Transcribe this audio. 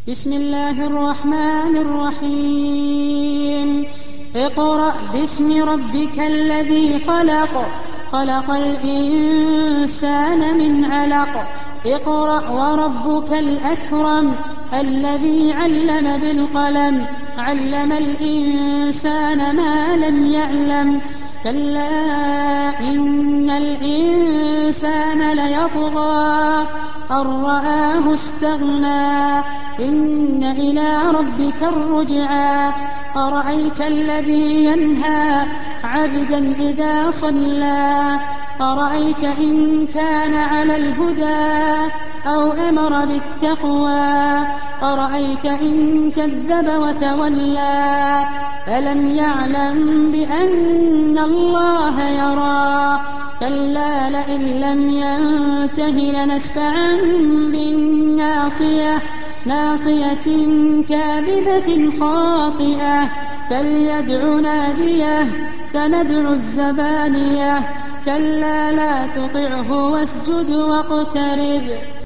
بسم الله الرحمن الرحيم. اقرأ باسم ربك الذي خلق، خلق الإنسان من علق. اقرأ وربك الأكرم الذي علم بالقلم، علم الإنسان ما لم يعلم. كلا إن الإنسان ليطغى أن رآه استغنى، إن إلى ربك الرجعى. أرأيت الذي ينهى عبدا إذا صلى، أرأيت إن كان على الهدى أو أمر بالتقوى، أرأيت إن كذب وتولى. ألم يعلم بأن الله يرى، كلا لئن لم ينته لنسفعا بالناصية، ناصية كاذبة خاطئة. فليدع ناديه، سندع الزبانية. كلا لا تطعه واسجد واقترب.